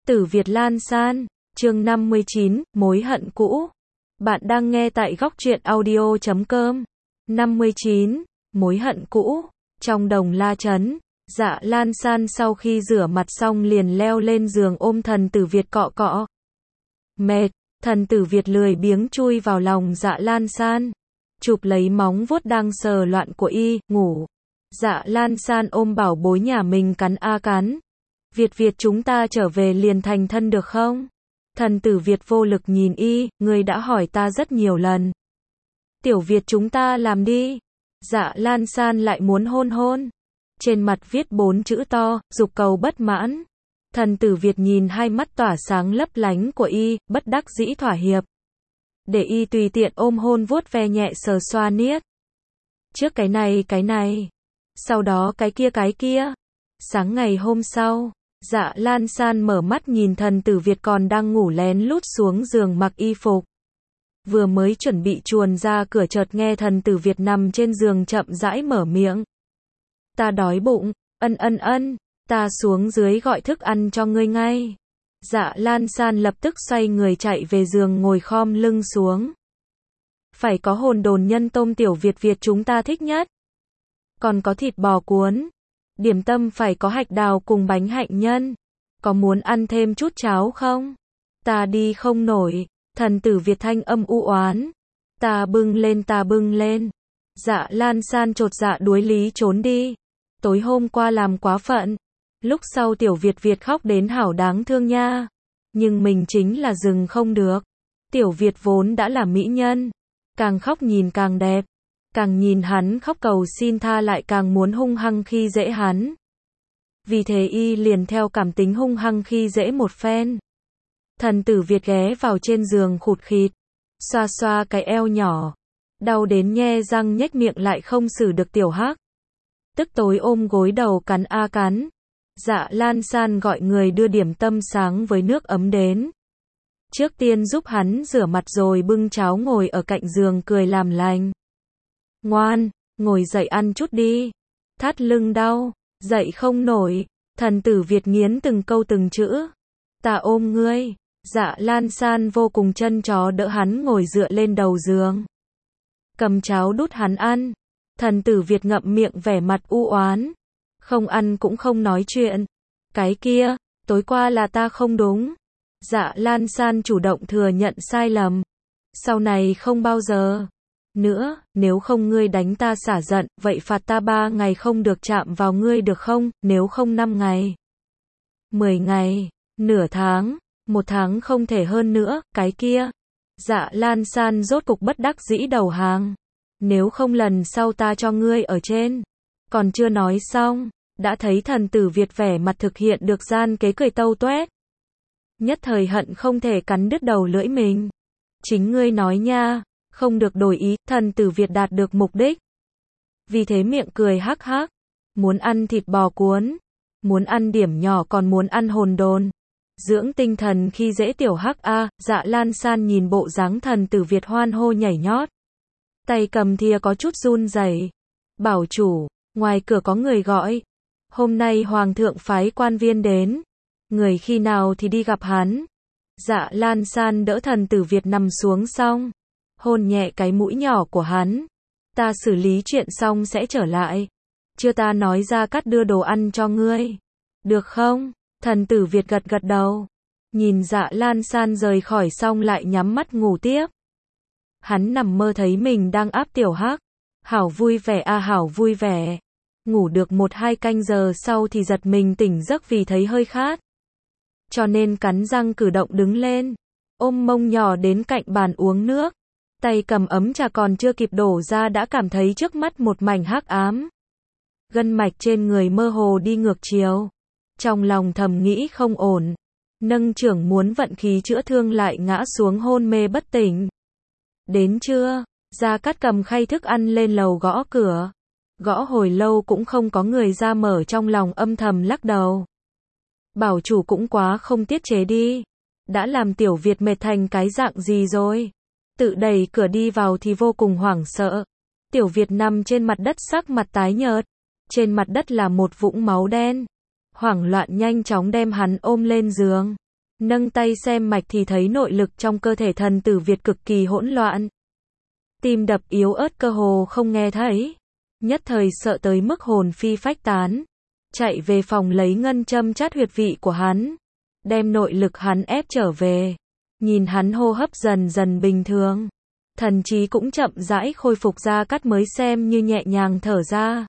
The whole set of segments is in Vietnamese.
Tử Việt Lan San, chương 59, mối hận cũ. Bạn đang nghe tại góc truyện audio.com. 59, mối hận cũ. Trong đồng La Trấn, Dạ Lan San sau khi rửa mặt xong liền leo lên giường ôm Thần Tử Việt cọ cọ. Mệt, Thần Tử Việt lười biếng chui vào lòng Dạ Lan San, chụp lấy móng vuốt đang sờ loạn của y, ngủ. Dạ Lan San ôm bảo bối nhà mình cắn a cắn. Việt chúng ta trở về liền thành thân được không? Thần Tử Việt vô lực nhìn y, ngươi đã hỏi ta rất nhiều lần. Tiểu Việt chúng ta làm đi. Dạ Lan San lại muốn hôn hôn. Trên mặt viết 4 chữ to, dục cầu bất mãn. Thần Tử Việt nhìn hai mắt tỏa sáng lấp lánh của y, bất đắc dĩ thỏa hiệp. Để y tùy tiện ôm hôn vuốt ve nhẹ sờ xoa niết. Trước cái này. Sau đó cái kia. Sáng ngày hôm sau, Dạ Lan San mở mắt nhìn Thần Tử Việt còn đang ngủ lén lút xuống giường mặc y phục. Vừa mới chuẩn bị chuồn ra cửa chợt nghe Thần Tử Việt nằm trên giường chậm rãi mở miệng. Ta đói bụng, ân, ta xuống dưới gọi thức ăn cho ngươi ngay. Dạ Lan San lập tức xoay người chạy về giường ngồi khom lưng xuống. Phải có hồn đồn nhân tôm tiểu Việt chúng ta thích nhất. Còn có thịt bò cuốn. Điểm tâm phải có hạch đào cùng bánh hạnh nhân. Có muốn ăn thêm chút cháo không? Ta đi không nổi. Thần Tử Việt thanh âm u oán. Ta bưng lên. Dạ Lan San chột dạ đuối lý trốn đi. Tối hôm qua làm quá phận. Lúc sau tiểu Việt khóc đến hảo đáng thương nha. Nhưng mình chính là dừng không được. Tiểu Việt vốn đã là mỹ nhân. Càng khóc nhìn càng đẹp. Càng nhìn hắn khóc cầu xin tha lại càng muốn hung hăng khi dễ hắn. Vì thế y liền theo cảm tính hung hăng khi dễ một phen. Thần Tử Việt ghé vào trên giường khụt khịt. Xoa xoa cái eo nhỏ. Đau đến nhe răng nhếch miệng lại không xử được tiểu hắc. Tức tối ôm gối đầu cắn a cắn. Dạ Lan San gọi người đưa điểm tâm sáng với nước ấm đến. Trước tiên giúp hắn rửa mặt rồi bưng cháo ngồi ở cạnh giường cười làm lành. Ngoan, ngồi dậy ăn chút đi. Thắt lưng đau, dậy không nổi. Thần Tử Việt nghiến từng câu từng chữ. Ta ôm ngươi. Dạ Lan San vô cùng trân chó đỡ hắn ngồi dựa lên đầu giường. Cầm cháo đút hắn ăn. Thần Tử Việt ngậm miệng vẻ mặt u oán. Không ăn cũng không nói chuyện. Cái kia, tối qua là ta không đúng. Dạ Lan San chủ động thừa nhận sai lầm. Sau này không bao giờ nữa, nếu không ngươi đánh ta xả giận, vậy phạt ta 3 ngày không được chạm vào ngươi được không, nếu không 5 ngày, 10 ngày, nửa tháng, 1 tháng không thể hơn nữa, cái kia. Dạ Lan San rốt cục bất đắc dĩ đầu hàng. Nếu không lần sau ta cho ngươi ở trên. Còn chưa nói xong, đã thấy Thần Tử Việt vẻ mặt thực hiện được gian kế cười tâu toét. Nhất thời hận không thể cắn đứt đầu lưỡi mình. Chính ngươi nói nha. Không được đổi ý, Thần Tử Việt đạt được mục đích. Vì thế miệng cười hắc hắc. Muốn ăn thịt bò cuốn. Muốn ăn điểm nhỏ còn muốn ăn hồn đồn. Dưỡng tinh thần khi dễ tiểu hắc a. Dạ Lan San nhìn bộ dáng Thần Tử Việt hoan hô nhảy nhót. Tay cầm thìa có chút run rẩy. Bảo chủ, ngoài cửa có người gọi. Hôm nay Hoàng thượng phái quan viên đến. Người khi nào thì đi gặp hắn. Dạ Lan San đỡ Thần Tử Việt nằm xuống xong. Hôn nhẹ cái mũi nhỏ của hắn. Ta xử lý chuyện xong sẽ trở lại. Chưa ta nói ra cắt đưa đồ ăn cho ngươi. Được không? Thần Tử Việt gật đầu. Nhìn Dạ Lan San rời khỏi xong lại nhắm mắt ngủ tiếp. Hắn nằm mơ thấy mình đang áp tiểu hắc. Hảo vui vẻ a hảo vui vẻ. Ngủ được 1-2 canh giờ sau thì giật mình tỉnh giấc vì thấy hơi khát. Cho nên cắn răng cử động đứng lên. Ôm mông nhỏ đến cạnh bàn uống nước. Tay cầm ấm trà còn chưa kịp đổ ra đã cảm thấy trước mắt một mảnh hắc ám. Gân mạch trên người mơ hồ đi ngược chiều. Trong lòng thầm nghĩ không ổn. Nâng chưởng muốn vận khí chữa thương lại ngã xuống hôn mê bất tỉnh. Đến trưa, Gia Cát cầm khay thức ăn lên lầu gõ cửa. Gõ hồi lâu cũng không có người ra mở, trong lòng âm thầm lắc đầu. Bảo chủ cũng quá không tiết chế đi. Đã làm tiểu Việt mệt thành cái dạng gì rồi. Tự đẩy cửa đi vào thì vô cùng hoảng sợ. Tiểu Việt nằm trên mặt đất sắc mặt tái nhợt. Trên mặt đất là một vũng máu đen. Hoảng loạn nhanh chóng đem hắn ôm lên giường. Nâng tay xem mạch thì thấy nội lực trong cơ thể thần tử Việt cực kỳ hỗn loạn. Tim đập yếu ớt cơ hồ không nghe thấy. Nhất thời sợ tới mức hồn phi phách tán. Chạy về phòng lấy ngân châm chát huyệt vị của hắn. Đem nội lực hắn ép trở về. Nhìn hắn hô hấp dần dần bình thường. Thần trí cũng chậm rãi khôi phục. Gia Cát mới xem như nhẹ nhàng thở ra.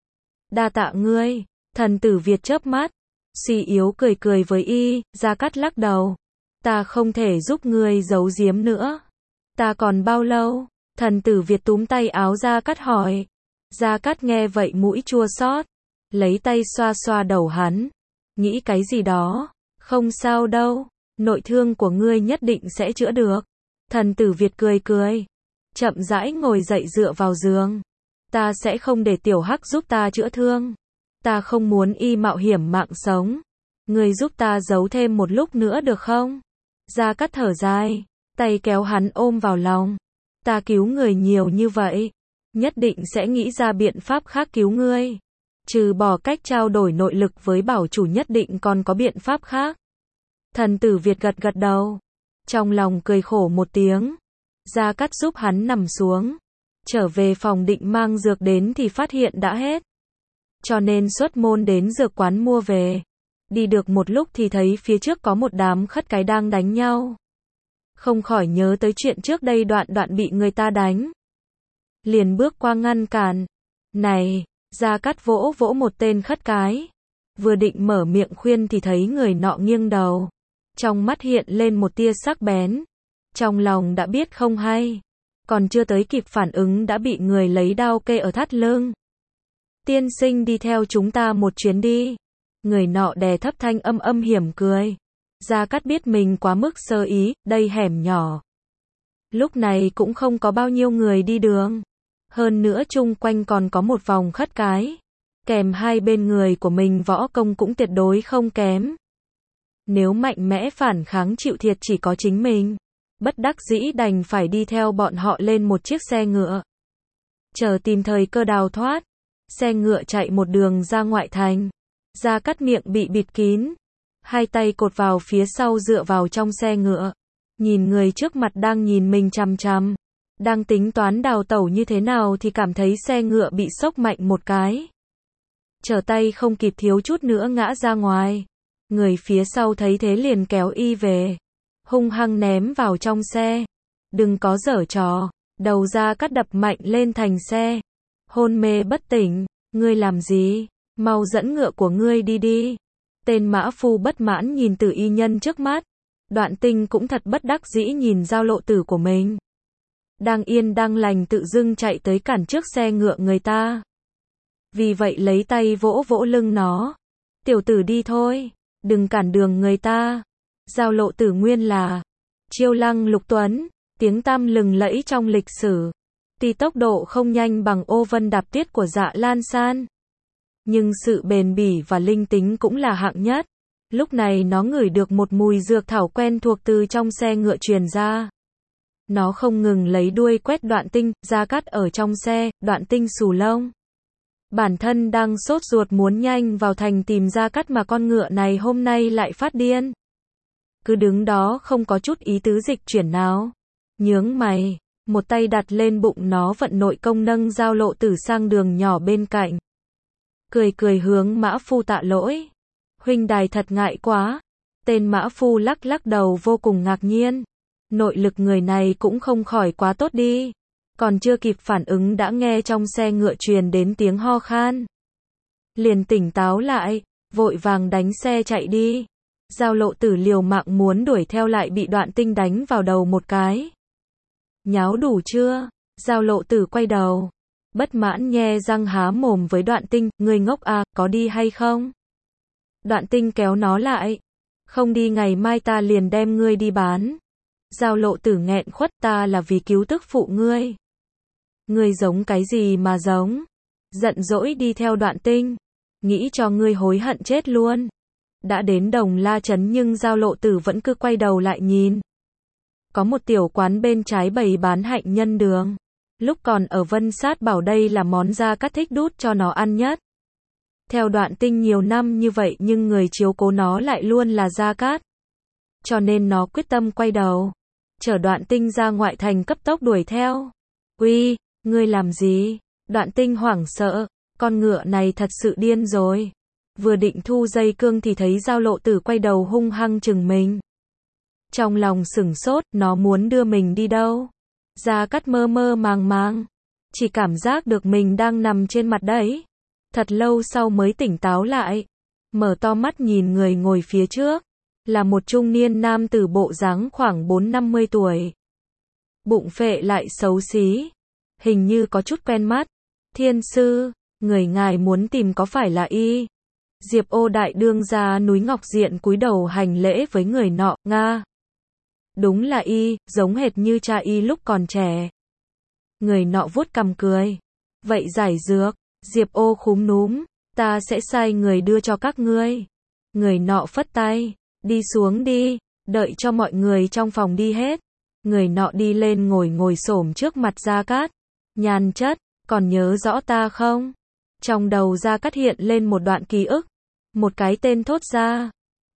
Đa tạ ngươi. Thần tử Việt chớp mắt. Suy yếu cười cười với y. Gia Cát lắc đầu. Ta không thể giúp ngươi giấu giếm nữa. Ta còn bao lâu? Thần tử Việt túm tay áo Gia Cát hỏi. Gia Cát nghe vậy mũi chua xót, lấy tay xoa xoa đầu hắn. Nghĩ cái gì đó? Không sao đâu. Nội thương của ngươi nhất định sẽ chữa được. Thần tử Việt cười cười. Chậm rãi ngồi dậy dựa vào giường. Ta sẽ không để tiểu hắc giúp ta chữa thương. Ta không muốn y mạo hiểm mạng sống. Ngươi giúp ta giấu thêm một lúc nữa được không? Gia Cát thở dài. Tay kéo hắn ôm vào lòng. Ta cứu người nhiều như vậy. Nhất định sẽ nghĩ ra biện pháp khác cứu ngươi. Trừ bỏ cách trao đổi nội lực với bảo chủ nhất định còn có biện pháp khác. Thần tử Việt gật gật đầu. Trong lòng cười khổ một tiếng. Gia Cát giúp hắn nằm xuống. Trở về phòng định mang dược đến thì phát hiện đã hết. Cho nên xuất môn đến dược quán mua về. Đi được một lúc thì thấy phía trước có một đám khất cái đang đánh nhau. Không khỏi nhớ tới chuyện trước đây đoạn bị người ta đánh. Liền bước qua ngăn cản. Này, Gia Cát vỗ vỗ một tên khất cái. Vừa định mở miệng khuyên thì thấy người nọ nghiêng đầu. Trong mắt hiện lên một tia sắc bén. Trong lòng đã biết không hay. Còn chưa tới kịp phản ứng đã bị người lấy đao kê ở thắt lưng. Tiên sinh đi theo chúng ta một chuyến đi. Người nọ đè thấp thanh âm hiểm cười. Gia Cát biết mình quá mức sơ ý, đây hẻm nhỏ. Lúc này cũng không có bao nhiêu người đi đường. Hơn nữa chung quanh còn có một vòng khất cái. Kèm hai bên người của mình võ công cũng tuyệt đối không kém. Nếu mạnh mẽ phản kháng chịu thiệt chỉ có chính mình. Bất đắc dĩ đành phải đi theo bọn họ lên một chiếc xe ngựa. Chờ tìm thời cơ đào thoát. Xe ngựa chạy một đường ra ngoại thành. Gia Cát miệng bị bịt kín. Hai tay cột vào phía sau dựa vào trong xe ngựa. Nhìn người trước mặt đang nhìn mình chằm chằm. Đang tính toán đào tẩu như thế nào thì cảm thấy xe ngựa bị sốc mạnh một cái. Trở tay không kịp thiếu chút nữa ngã ra ngoài. Người phía sau thấy thế liền kéo y về. Hung hăng ném vào trong xe. Đừng có giở trò. Đầu Gia Cát đập mạnh lên thành xe. Hôn mê bất tỉnh. Ngươi làm gì? Mau dẫn ngựa của ngươi đi đi. Tên mã phu bất mãn nhìn Tử y nhân trước mắt. Đoạn Tinh cũng thật bất đắc dĩ nhìn giao lộ tử của mình. Đang yên đang lành tự dưng chạy tới cản trước xe ngựa người ta. Vì vậy lấy tay vỗ vỗ lưng nó. Tiểu tử đi thôi. Đừng cản đường người ta. Giao lộ tử nguyên là Chiêu Lăng Lục Tuấn. Tiếng tăm lừng lẫy trong lịch sử. Tuy tốc độ không nhanh bằng ô vân đạp tuyết của Dạ Lan San. Nhưng sự bền bỉ và linh tính cũng là hạng nhất. Lúc này nó ngửi được một mùi dược thảo quen thuộc từ trong xe ngựa truyền ra. Nó không ngừng lấy đuôi quét Đoạn Tinh. Gia Cát ở trong xe. Đoạn Tinh xù lông. Bản thân đang sốt ruột muốn nhanh vào thành tìm Gia Cát mà con ngựa này hôm nay lại phát điên. Cứ đứng đó không có chút ý tứ dịch chuyển nào. Nhướng mày. Một tay đặt lên bụng nó vận nội công nâng giao lộ tử sang đường nhỏ bên cạnh. Cười cười hướng mã phu tạ lỗi. Huynh đài thật ngại quá. Tên mã phu lắc lắc đầu vô cùng ngạc nhiên. Nội lực người này cũng không khỏi quá tốt đi. Còn chưa kịp phản ứng đã nghe trong xe ngựa truyền đến tiếng ho khan. Liền tỉnh táo lại, vội vàng đánh xe chạy đi. Giao lộ tử liều mạng muốn đuổi theo lại bị Đoạn Tinh đánh vào đầu một cái. Nháo đủ chưa? Giao lộ tử quay đầu. Bất mãn nhe răng há mồm với Đoạn Tinh, ngươi ngốc à, có đi hay không? Đoạn Tinh kéo nó lại. Không đi ngày mai ta liền đem ngươi đi bán. Giao lộ tử nghẹn khuất, ta là vì cứu tức phụ ngươi. Ngươi giống cái gì mà giống? Giận dỗi đi theo Đoạn Tinh. Nghĩ cho ngươi hối hận chết luôn. Đã đến Đồng La Trấn nhưng giao lộ tử vẫn cứ quay đầu lại nhìn. Có một tiểu quán bên trái bày bán hạnh nhân đường. Lúc còn ở Vân Sát bảo đây là món Gia Cát thích đút cho nó ăn nhất. Theo Đoạn Tinh nhiều năm như vậy nhưng người chiếu cố nó lại luôn là Gia Cát. cho nên nó quyết tâm quay đầu, chở Đoạn Tinh ra ngoại thành cấp tốc đuổi theo. Uy, ngươi làm gì? Đoạn Tinh hoảng sợ, con ngựa này thật sự điên rồi. Vừa định thu dây cương thì thấy Giao Lộ Tử quay đầu hung hăng chừng mình. Trong lòng sửng sốt, nó muốn đưa mình đi đâu? Gia Cát mơ mơ màng màng, chỉ cảm giác được mình đang nằm trên mặt đấy. Thật lâu sau mới tỉnh táo lại, mở to mắt nhìn người ngồi phía trước, là một trung niên nam tử bộ dáng khoảng 4-50 tuổi. Bụng phệ lại xấu xí, hình như có chút quen mắt. Thiên sư, người ngài muốn tìm có phải là y? Diệp Ô đại đương gia núi Ngọc Diện cúi đầu hành lễ với người nọ, nga. Đúng là y, giống hệt như cha y lúc còn trẻ. Người nọ vuốt cằm cười. Vậy giải dược, Diệp Ô khúm núm, ta sẽ sai người đưa cho các ngươi. Người nọ phất tay, đi xuống đi, đợi cho mọi người trong phòng đi hết. Người nọ đi lên ngồi xổm trước mặt Gia Cát. Nhàn chất, còn nhớ rõ ta không? Trong đầu Gia Cát hiện lên một đoạn ký ức. Một cái tên thốt ra.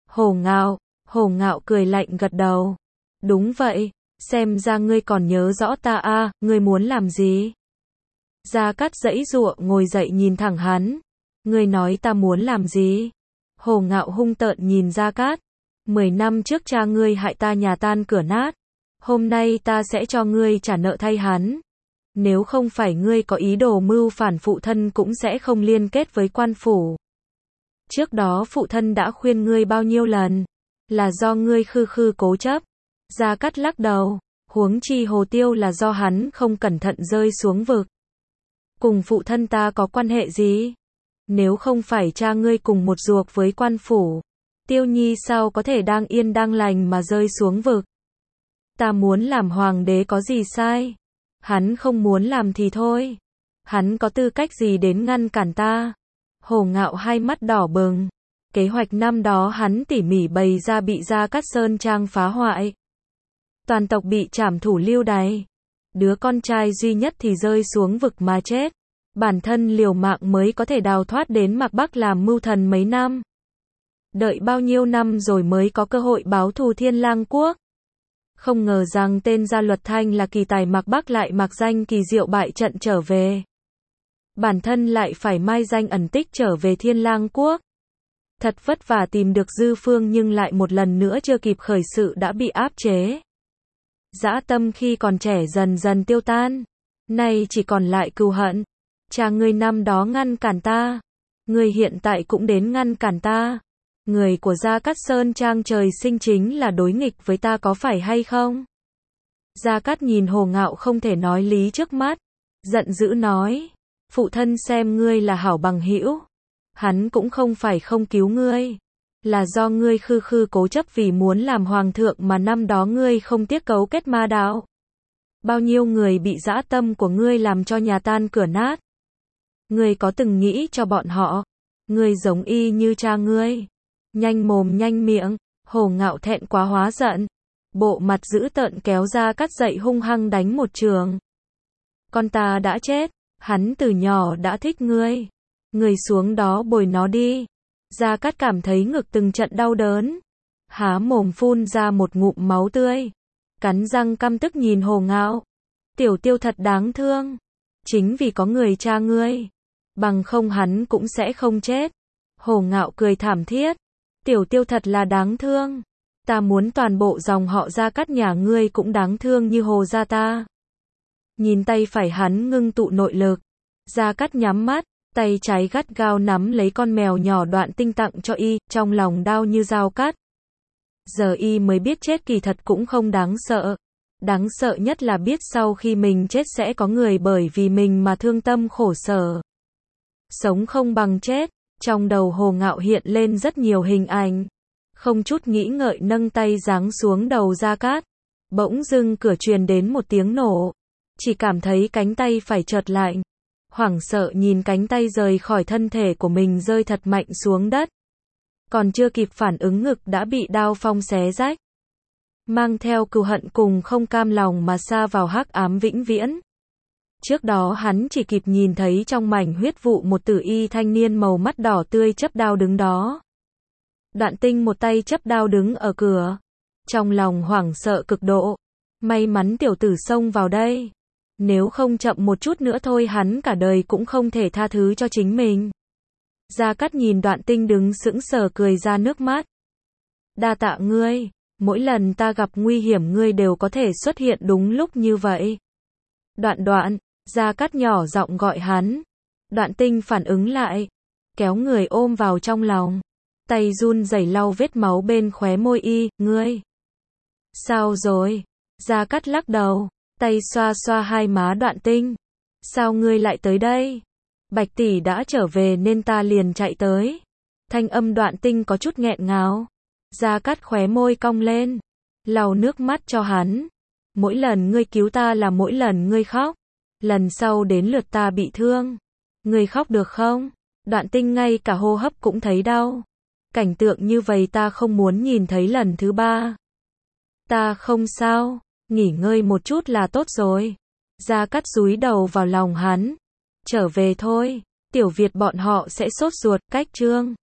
Hồ Ngạo cười lạnh gật đầu. Đúng vậy, xem ra ngươi còn nhớ rõ ta à, ngươi muốn làm gì? Gia Cát giãy giụa ngồi dậy nhìn thẳng hắn. Ngươi nói ta muốn làm gì? Hồ Ngạo hung tợn nhìn Gia Cát. 10 năm trước cha ngươi hại ta nhà tan cửa nát. Hôm nay ta sẽ cho ngươi trả nợ thay hắn. Nếu không phải ngươi có ý đồ mưu phản, phụ thân cũng sẽ không liên kết với quan phủ. Trước đó phụ thân đã khuyên ngươi bao nhiêu lần, là do ngươi khư cố chấp. Gia Cát lắc đầu, huống chi Hồ Tiêu là do hắn không cẩn thận rơi xuống vực. Cùng phụ thân ta có quan hệ gì? Nếu không phải cha ngươi cùng một ruột với quan phủ, Tiêu Nhi sao có thể đang yên đang lành mà rơi xuống vực? Ta muốn làm hoàng đế có gì sai? Hắn không muốn làm thì thôi. Hắn có tư cách gì đến ngăn cản ta? Hồ Ngạo hai mắt đỏ bừng. Kế hoạch năm đó hắn tỉ mỉ bày ra bị Gia Cát Sơn Trang phá hoại. Toàn tộc bị trảm thủ lưu đày. Đứa con trai duy nhất thì rơi xuống vực mà chết. Bản thân liều mạng mới có thể đào thoát đến Mạc Bắc làm mưu thần mấy năm. Đợi bao nhiêu năm rồi mới có cơ hội báo thù Thiên Lang Quốc. Không ngờ rằng tên Gia Luật Thanh là kỳ tài Mạc Bắc lại mặc danh kỳ diệu bại trận trở về. Bản thân lại phải mai danh ẩn tích trở về Thiên Lang Quốc. Thật vất vả tìm được dư phương nhưng lại một lần nữa chưa kịp khởi sự đã bị áp chế. Dã tâm khi còn trẻ dần dần tiêu tan. Nay chỉ còn lại cừu hận. Cha ngươi năm đó ngăn cản ta. Ngươi hiện tại cũng đến ngăn cản ta. Người của Gia Cát Sơn Trang trời sinh chính là đối nghịch với ta có phải hay không? Gia Cát nhìn Hồ Ngạo không thể nói lý trước mắt. Giận dữ nói. Phụ thân xem ngươi là hảo bằng hữu. Hắn cũng không phải không cứu ngươi. Là do ngươi khư cố chấp vì muốn làm hoàng thượng mà năm đó ngươi không tiếc cấu kết ma đạo. Bao nhiêu người bị dã tâm của ngươi làm cho nhà tan cửa nát. Ngươi có từng nghĩ cho bọn họ? Ngươi giống y như cha ngươi. Nhanh mồm nhanh miệng. Hồ Ngạo thẹn quá hóa giận. Bộ mặt dữ tợn kéo Gia Cát dậy hung hăng đánh một trường. Con ta đã chết. Hắn từ nhỏ đã thích ngươi. Ngươi xuống đó bồi nó đi. Gia Cát cảm thấy ngực từng trận đau đớn. Há mồm phun ra một ngụm máu tươi. Cắn răng căm tức nhìn Hồ Ngạo. Tiểu Tiêu thật đáng thương. Chính vì có người cha ngươi. Bằng không hắn cũng sẽ không chết. Hồ Ngạo cười thảm thiết. Tiểu Tiêu thật là đáng thương. Ta muốn toàn bộ dòng họ Gia Cát nhà ngươi cũng đáng thương như Hồ gia ta. Nhìn tay phải hắn ngưng tụ nội lực. Gia Cát nhắm mắt. Tay trái gắt gao nắm lấy con mèo nhỏ Đoạn Tinh tặng cho y, trong lòng đau như dao cắt. Giờ y mới biết chết kỳ thật cũng không đáng sợ. Đáng sợ nhất là biết sau khi mình chết sẽ có người bởi vì mình mà thương tâm khổ sở. Sống không bằng chết. Trong đầu Hồ Ngạo hiện lên rất nhiều hình ảnh. Không chút nghĩ ngợi nâng tay giáng xuống đầu Gia Cát. Bỗng dưng cửa truyền đến một tiếng nổ. Chỉ cảm thấy cánh tay phải chợt lạnh. Hoảng sợ nhìn cánh tay rời khỏi thân thể của mình rơi thật mạnh xuống đất. Còn chưa kịp phản ứng ngực đã bị đao phong xé rách. Mang theo cừu hận cùng không cam lòng mà sa vào hắc ám vĩnh viễn. Trước đó hắn chỉ kịp nhìn thấy trong mảnh huyết vụ một tử y thanh niên màu mắt đỏ tươi chấp đao đứng đó. Đoạn Tinh một tay chấp đao đứng ở cửa. Trong lòng hoảng sợ cực độ. May mắn tiểu tử xông vào đây. Nếu không chậm một chút nữa thôi hắn cả đời cũng không thể tha thứ cho chính mình. Gia Cát nhìn Đoạn Tinh đứng sững sờ cười ra nước mắt. Đa tạ ngươi, mỗi lần ta gặp nguy hiểm ngươi đều có thể xuất hiện đúng lúc như vậy. Đoạn Đoạn, Gia Cát nhỏ giọng gọi hắn. Đoạn Tinh phản ứng lại, kéo người ôm vào trong lòng. Tay run rẩy lau vết máu bên khóe môi y, ngươi. Sao rồi? Gia Cát lắc đầu, tay xoa xoa hai má Đoạn Tinh. Sao ngươi lại tới đây? Bạch tỷ đã trở về nên ta liền chạy tới. Thanh âm Đoạn Tinh có chút nghẹn ngào. Gia Cát khóe môi cong lên, lau nước mắt cho hắn. Mỗi lần ngươi cứu ta là mỗi lần ngươi khóc. Lần sau đến lượt ta bị thương. Ngươi khóc được không? Đoạn Tinh ngay cả hô hấp cũng thấy đau. Cảnh tượng như vậy ta không muốn nhìn thấy lần thứ ba. Ta không sao, nghỉ ngơi một chút là tốt rồi. Gia Cát dúi đầu vào lòng hắn. Trở về thôi, Tiểu Việt bọn họ sẽ sốt ruột, cách chương.